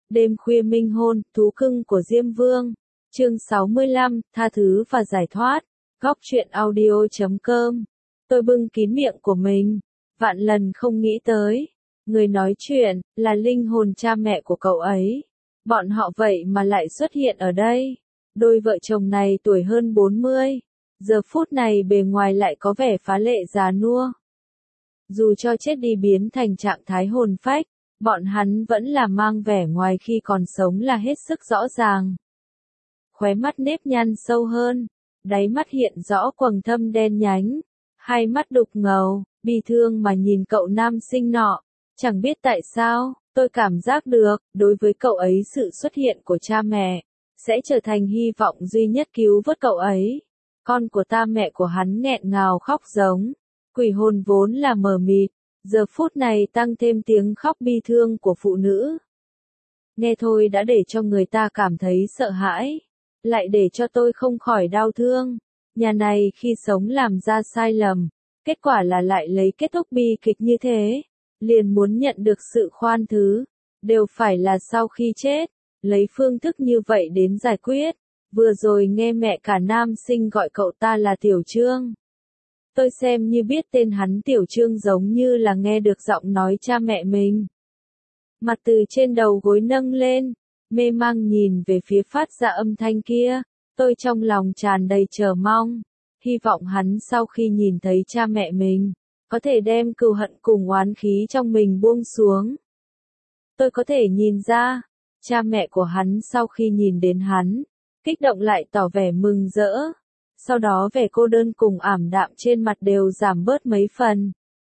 Đêm khuya minh hôn, thú cưng của Diêm Vương. Chương 65, tha thứ và giải thoát. Góc truyện audio.com. Tôi bưng kín miệng của mình. Vạn lần không nghĩ tới. Người nói chuyện, là linh hồn cha mẹ của cậu ấy. Bọn họ vậy mà lại xuất hiện ở đây. Đôi vợ chồng này tuổi hơn 40. Giờ phút này bề ngoài lại có vẻ phá lệ già nua. Dù cho chết đi biến thành trạng thái hồn phách, bọn hắn vẫn là mang vẻ ngoài khi còn sống là hết sức rõ ràng. Khóe mắt nếp nhăn sâu hơn, đáy mắt hiện rõ quầng thâm đen nhánh, hai mắt đục ngầu, bi thương mà nhìn cậu nam sinh nọ. Chẳng biết tại sao, tôi cảm giác được, đối với cậu ấy sự xuất hiện của cha mẹ, sẽ trở thành hy vọng duy nhất cứu vớt cậu ấy. Con của ta mẹ của hắn nghẹn ngào khóc giống. Quỷ hồn vốn là mờ mịt, giờ phút này tăng thêm tiếng khóc bi thương của phụ nữ. Nghe thôi đã để cho người ta cảm thấy sợ hãi, lại để cho tôi không khỏi đau thương. Nhà này khi sống làm ra sai lầm, kết quả là lại lấy kết thúc bi kịch như thế, liền muốn nhận được sự khoan thứ, đều phải là sau khi chết, lấy phương thức như vậy đến giải quyết. Vừa rồi nghe mẹ cả nam sinh gọi cậu ta là Tiểu Trương. Tôi xem như biết tên hắn Tiểu Trương giống như là nghe được giọng nói cha mẹ mình. Mặt từ trên đầu gối nâng lên, mê mang nhìn về phía phát ra âm thanh kia, tôi trong lòng tràn đầy chờ mong, hy vọng hắn sau khi nhìn thấy cha mẹ mình, có thể đem cừu hận cùng oán khí trong mình buông xuống. Tôi có thể nhìn ra, cha mẹ của hắn sau khi nhìn đến hắn, kích động lại tỏ vẻ mừng rỡ. Sau đó vẻ cô đơn cùng ảm đạm trên mặt đều giảm bớt mấy phần.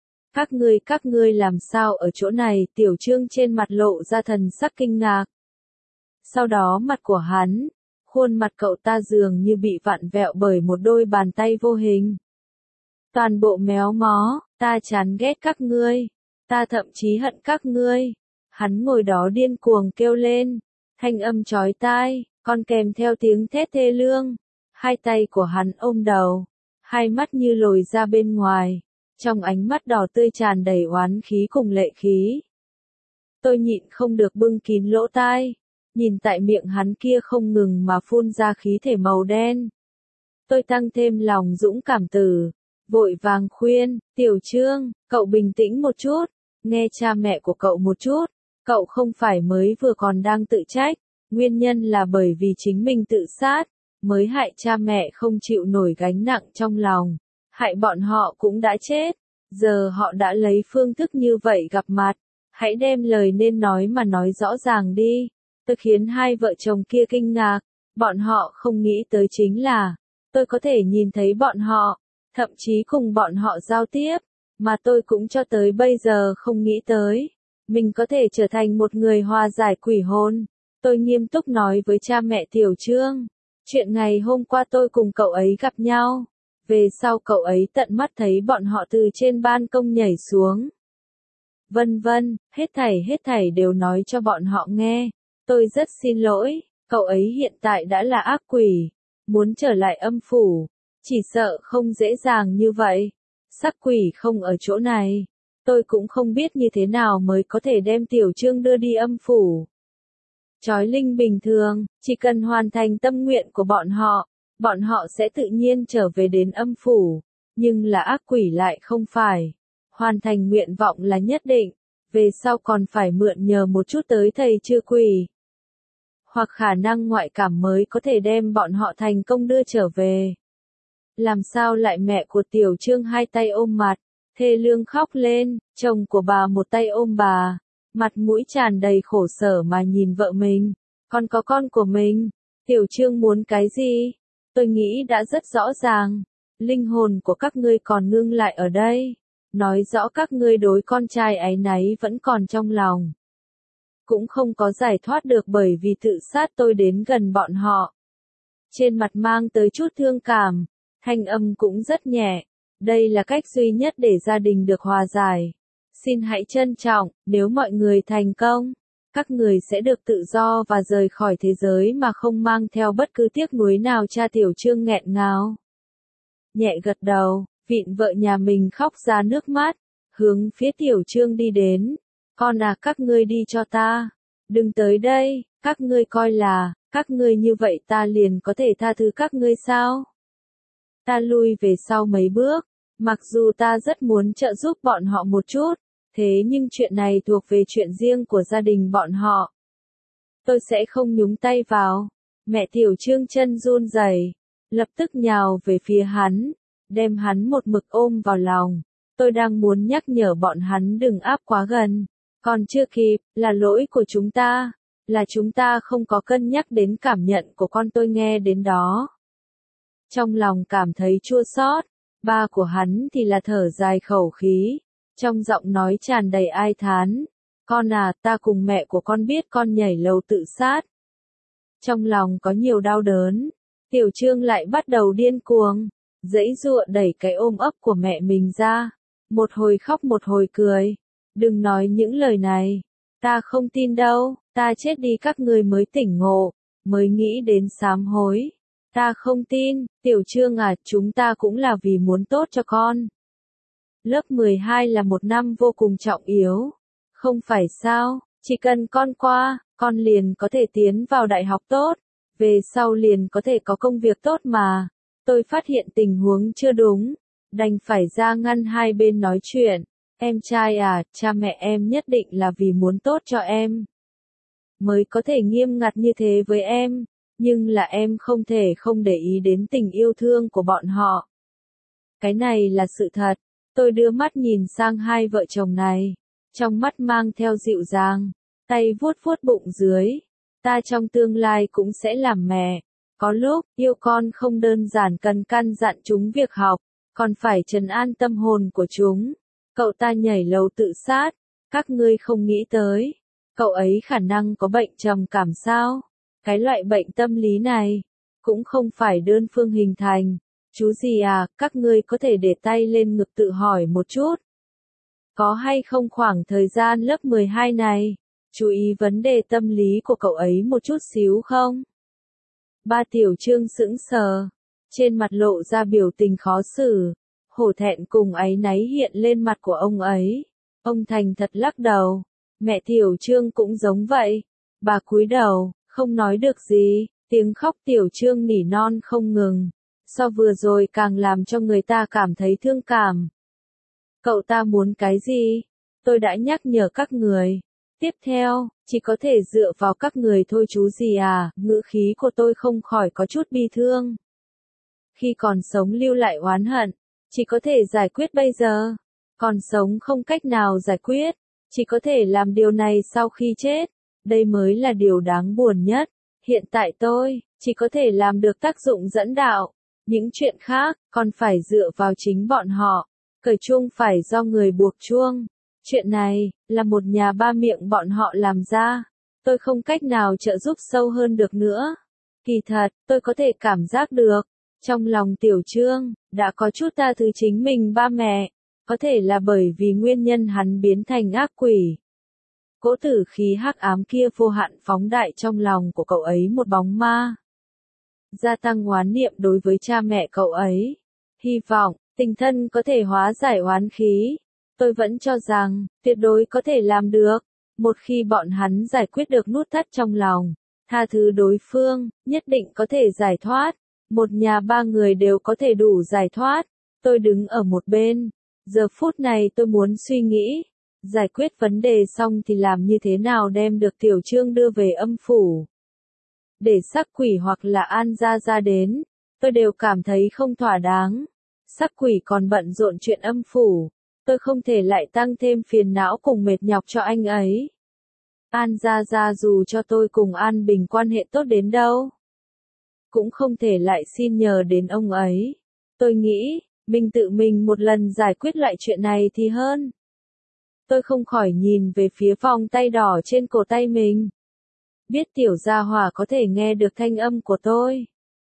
Các ngươi làm sao ở chỗ này? Tiểu Trương trên mặt lộ ra thần sắc kinh ngạc. Sau đó mặt của hắn, khuôn mặt cậu ta dường như bị vặn vẹo bởi một đôi bàn tay vô hình. Toàn bộ méo mó, ta chán ghét các ngươi, ta thậm chí hận các ngươi. Hắn ngồi đó điên cuồng kêu lên, thanh âm chói tai, còn kèm theo tiếng thét thê lương. Hai tay của hắn ôm đầu, hai mắt như lồi ra bên ngoài, trong ánh mắt đỏ tươi tràn đầy oán khí cùng lệ khí. Tôi nhịn không được bưng kín lỗ tai, nhìn tại miệng hắn kia không ngừng mà phun ra khí thể màu đen. Tôi tăng thêm lòng dũng cảm tử, vội vàng khuyên, Tiểu Trương, cậu bình tĩnh một chút, nghe cha mẹ của cậu một chút, cậu không phải mới vừa còn đang tự trách, nguyên nhân là bởi vì chính mình tự sát, mới hại cha mẹ không chịu nổi gánh nặng trong lòng, hại bọn họ cũng đã chết, giờ họ đã lấy phương thức như vậy gặp mặt, hãy đem lời nên nói mà nói rõ ràng đi. Tôi khiến hai vợ chồng kia kinh ngạc, bọn họ không nghĩ tới chính là, tôi có thể nhìn thấy bọn họ, thậm chí cùng bọn họ giao tiếp, mà tôi cũng cho tới bây giờ không nghĩ tới, mình có thể trở thành một người hòa giải quỷ hồn. Tôi nghiêm túc nói với cha mẹ Tiểu Trương. Chuyện ngày hôm qua tôi cùng cậu ấy gặp nhau, về sau cậu ấy tận mắt thấy bọn họ từ trên ban công nhảy xuống. Vân vân, hết thảy đều nói cho bọn họ nghe. Tôi rất xin lỗi, cậu ấy hiện tại đã là ác quỷ, muốn trở lại âm phủ, chỉ sợ không dễ dàng như vậy. Sắc quỷ không ở chỗ này, tôi cũng không biết như thế nào mới có thể đem Tiểu Trương đưa đi âm phủ. Chói linh bình thường, chỉ cần hoàn thành tâm nguyện của bọn họ sẽ tự nhiên trở về đến âm phủ, nhưng là ác quỷ lại không phải. Hoàn thành nguyện vọng là nhất định, về sau còn phải mượn nhờ một chút tới thầy chư quỷ. Hoặc khả năng ngoại cảm mới có thể đem bọn họ thành công đưa trở về. Làm sao lại mẹ của Tiểu Trương hai tay ôm mặt, thê lương khóc lên, chồng của bà một tay ôm bà. Mặt mũi tràn đầy khổ sở mà nhìn vợ mình, còn có con của mình, Tiểu Trương muốn cái gì? Tôi nghĩ đã rất rõ ràng, linh hồn của các ngươi còn ngưng lại ở đây, nói rõ các ngươi đối con trai áy náy vẫn còn trong lòng. Cũng không có giải thoát được bởi vì tự sát. Tôi đến gần bọn họ. Trên mặt mang tới chút thương cảm, thanh âm cũng rất nhẹ, đây là cách duy nhất để gia đình được hòa giải. Xin hãy trân trọng, nếu mọi người thành công, các người sẽ được tự do và rời khỏi thế giới mà không mang theo bất cứ tiếc nuối nào. Cha Tiểu Trương nghẹn ngào, nhẹ gật đầu, vịn vợ nhà mình khóc ra nước mắt, hướng phía Tiểu Trương đi đến. Con à, các ngươi đi cho ta, Đừng tới đây, các ngươi coi là, các ngươi như vậy ta liền có thể tha thứ các ngươi sao? Ta lui về sau mấy bước, mặc dù ta rất muốn trợ giúp bọn họ một chút, thế nhưng chuyện này thuộc về chuyện riêng của gia đình bọn họ. Tôi sẽ không nhúng tay vào. Mẹ Tiểu Trương chân run rẩy, lập tức nhào về phía hắn, đem hắn một mực ôm vào lòng. Tôi đang muốn nhắc nhở bọn hắn đừng áp quá gần, còn chưa kịp, là lỗi của chúng ta, là chúng ta không có cân nhắc đến cảm nhận của con. Tôi nghe đến đó, trong lòng cảm thấy chua xót. Ba của hắn thì là thở dài khẩu khí, trong giọng nói tràn đầy ai thán. Con à, ta cùng mẹ của con biết con nhảy lầu tự sát. Trong lòng có nhiều đau đớn, Tiểu Trương lại bắt đầu điên cuồng, giãy giụa đẩy cái ôm ấp của mẹ mình ra, một hồi khóc một hồi cười. Đừng nói những lời này, ta không tin đâu, ta chết đi các ngươi mới tỉnh ngộ, mới nghĩ đến sám hối. Ta không tin, Tiểu Trương à, chúng ta cũng là vì muốn tốt cho con. Lớp 12 là một năm vô cùng trọng yếu, không phải sao, chỉ cần con qua, con liền có thể tiến vào đại học tốt, về sau liền có thể có công việc tốt mà. Tôi phát hiện tình huống chưa đúng, đành phải ra ngăn hai bên nói chuyện. Em trai à, cha mẹ em nhất định là vì muốn tốt cho em, mới có thể nghiêm ngặt như thế với em, nhưng là em không thể không để ý đến tình yêu thương của bọn họ. Cái này là sự thật. Tôi đưa mắt nhìn sang hai vợ chồng này, trong mắt mang theo dịu dàng, tay vuốt vuốt bụng dưới. Ta trong tương lai cũng sẽ làm mẹ. Có lúc, yêu con không đơn giản cần căn dặn chúng việc học, còn phải trấn an tâm hồn của chúng. Cậu ta nhảy lầu tự sát, các ngươi không nghĩ tới. Cậu ấy khả năng có bệnh trầm cảm sao? Cái loại bệnh tâm lý này, cũng không phải đơn phương hình thành. Chú gì à, các ngươi có thể để tay lên ngực tự hỏi một chút. Có hay không khoảng thời gian lớp 12 này, chú ý vấn đề tâm lý của cậu ấy một chút xíu không? Ba Tiểu Trương sững sờ, trên mặt lộ ra biểu tình khó xử, hổ thẹn cùng áy náy hiện lên mặt của ông ấy. Ông thành thật lắc đầu, mẹ Tiểu Trương cũng giống vậy. Bà cúi đầu, không nói được gì, tiếng khóc Tiểu Trương nỉ non không ngừng. So vừa rồi càng làm cho người ta cảm thấy thương cảm. Cậu ta muốn cái gì? Tôi đã nhắc nhở các người. Tiếp theo, chỉ có thể dựa vào các người thôi chú gì à, ngữ khí của tôi không khỏi có chút bi thương. Khi còn sống lưu lại oán hận, chỉ có thể giải quyết bây giờ. Còn sống không cách nào giải quyết, chỉ có thể làm điều này sau khi chết. Đây mới là điều đáng buồn nhất. Hiện tại tôi, chỉ có thể làm được tác dụng dẫn đạo. Những chuyện khác, còn phải dựa vào chính bọn họ. Cởi chuông phải do người buộc chuông. Chuyện này, là một nhà ba miệng bọn họ làm ra. Tôi không cách nào trợ giúp sâu hơn được nữa. Kỳ thật, tôi có thể cảm giác được. Trong lòng Tiểu Trương, đã có chút tha thứ chính mình ba mẹ. Có thể là bởi vì nguyên nhân hắn biến thành ác quỷ. Cỗ tử khí hắc ám kia vô hạn phóng đại trong lòng của cậu ấy một bóng ma. Gia tăng oán niệm đối với cha mẹ cậu ấy. Hy vọng, tình thân có thể hóa giải oán khí. Tôi vẫn cho rằng, tuyệt đối có thể làm được. Một khi bọn hắn giải quyết được nút thắt trong lòng, tha thứ đối phương, nhất định có thể giải thoát. Một nhà ba người đều có thể đủ giải thoát. Tôi đứng ở một bên. Giờ phút này tôi muốn suy nghĩ. Giải quyết vấn đề xong thì làm như thế nào đem được Tiểu Trương đưa về âm phủ. Để sắc quỷ hoặc là An Gia Gia đến, tôi đều cảm thấy không thỏa đáng. Sắc quỷ còn bận rộn chuyện âm phủ, tôi không thể lại tăng thêm phiền não cùng mệt nhọc cho anh ấy. An Gia Gia dù cho tôi cùng An Bình quan hệ tốt đến đâu, cũng không thể lại xin nhờ đến ông ấy. Tôi nghĩ, mình tự mình một lần giải quyết loại chuyện này thì hơn. Tôi không khỏi nhìn về phía vòng tay đỏ trên cổ tay mình. Biết Tiểu Gia Hòa có thể nghe được thanh âm của tôi.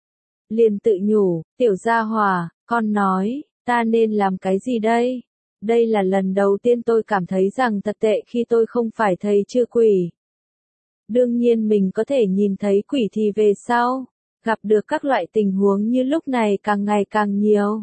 Liền tự nhủ, Tiểu Gia Hòa, con nói, ta nên làm cái gì đây? Đây là lần đầu tiên tôi cảm thấy rằng thật tệ khi tôi không phải thầy chư quỷ. Đương nhiên mình có thể nhìn thấy quỷ thì về sau, gặp được các loại tình huống như lúc này càng ngày càng nhiều.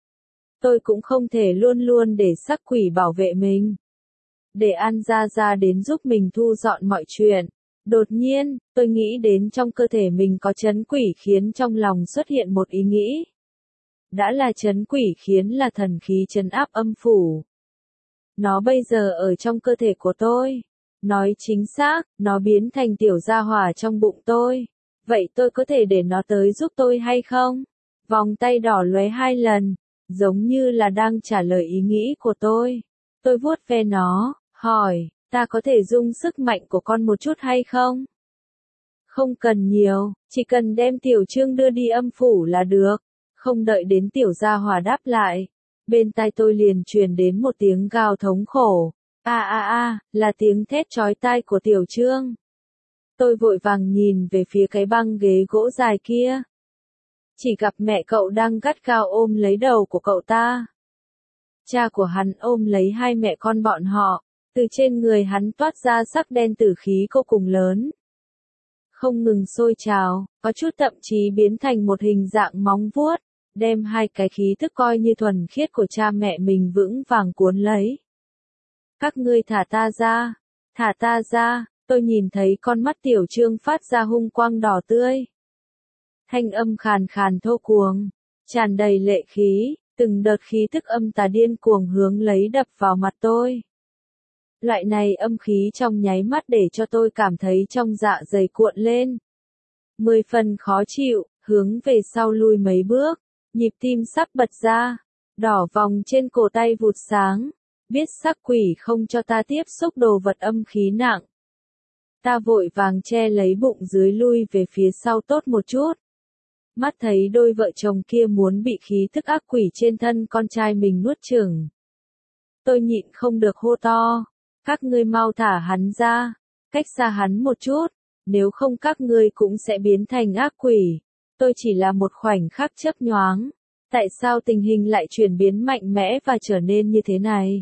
Tôi cũng không thể luôn luôn để sắc quỷ bảo vệ mình. Để An Gia Gia đến giúp mình thu dọn mọi chuyện. Đột nhiên, tôi nghĩ đến trong cơ thể mình có trấn quỷ khiến trong lòng xuất hiện một ý nghĩ. Đã là trấn quỷ khiến là thần khí trấn áp âm phủ. Nó bây giờ ở trong cơ thể của tôi. Nói chính xác, nó biến thành tiểu gia hỏa trong bụng tôi. Vậy tôi có thể để nó tới giúp tôi hay không? Vòng tay đỏ lóe 2 lần, giống như là đang trả lời ý nghĩ của tôi. Tôi vuốt ve nó, hỏi, ta có thể dung sức mạnh của con một chút hay không? Không cần nhiều, chỉ cần đem Tiểu Trương đưa đi âm phủ là được. Không đợi đến tiểu gia hỏa đáp lại. Bên tai tôi liền truyền đến một tiếng gào thống khổ. Là tiếng thét chói tai của Tiểu Trương. Tôi vội vàng nhìn về phía cái băng ghế gỗ dài kia. Chỉ gặp mẹ cậu đang gắt gao ôm lấy đầu của cậu ta. Cha của hắn ôm lấy hai mẹ con bọn họ, từ trên người hắn toát ra sắc đen tử khí vô cùng lớn. Không ngừng sôi trào, có chút thậm chí biến thành một hình dạng móng vuốt, đem hai cái khí thức coi như thuần khiết của cha mẹ mình vững vàng cuốn lấy. Các ngươi thả ta ra, tôi nhìn thấy con mắt Tiểu Trương phát ra hung quang đỏ tươi. Thanh âm khàn khàn thô cuồng, tràn đầy lệ khí, từng đợt khí thức âm tà điên cuồng hướng lấy đập vào mặt tôi. Loại này âm khí trong nháy mắt để cho tôi cảm thấy trong dạ dày cuộn lên. 10 phần khó chịu, hướng về sau lui mấy bước, nhịp tim sắp bật ra, đỏ vòng trên cổ tay vụt sáng, biết sắc quỷ không cho ta tiếp xúc đồ vật âm khí nặng. Ta vội vàng che lấy bụng dưới lui về phía sau tốt một chút. Mắt thấy đôi vợ chồng kia muốn bị khí thức ác quỷ trên thân con trai mình nuốt chửng. Tôi nhịn không được hô to, các ngươi mau thả hắn ra, cách xa hắn một chút, nếu không các ngươi cũng sẽ biến thành ác quỷ. Tôi chỉ là một khoảnh khắc chớp nhoáng, tại sao tình hình lại chuyển biến mạnh mẽ và trở nên như thế này?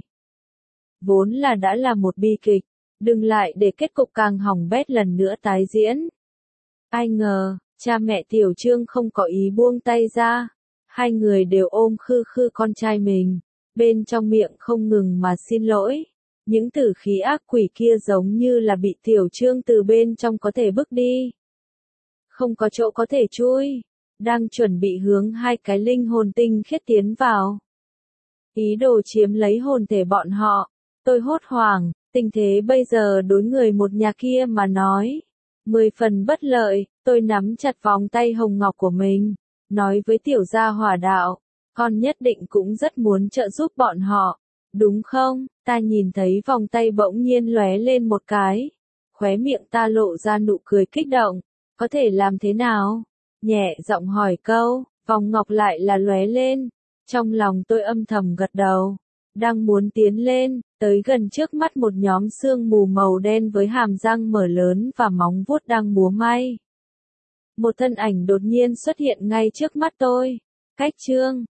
Vốn là đã là một bi kịch, đừng lại để kết cục càng hỏng bét lần nữa tái diễn. Ai ngờ, cha mẹ Tiểu Trương không có ý buông tay ra, hai người đều ôm khư khư con trai mình, bên trong miệng không ngừng mà xin lỗi. Những tử khí ác quỷ kia giống như là bị Tiểu Trương từ bên trong có thể bức đi. Không có chỗ có thể chui, đang chuẩn bị hướng hai cái linh hồn tinh khiết tiến vào. Ý đồ chiếm lấy hồn thể bọn họ, tôi hốt hoảng, tình thế bây giờ đối người một nhà kia mà nói. 10 phần bất lợi, tôi nắm chặt vòng tay hồng ngọc của mình, nói với tiểu gia hỏa đạo, con nhất định cũng rất muốn trợ giúp bọn họ, đúng không? Ta nhìn thấy vòng tay bỗng nhiên lóe lên một cái, khóe miệng ta lộ ra nụ cười kích động, có thể làm thế nào? Nhẹ giọng hỏi câu, vòng ngọc lại là lóe lên, trong lòng tôi âm thầm gật đầu, đang muốn tiến lên, tới gần trước mắt một nhóm sương mù màu đen với hàm răng mở lớn và móng vuốt đang múa may. Một thân ảnh đột nhiên xuất hiện ngay trước mắt tôi, cách Trương,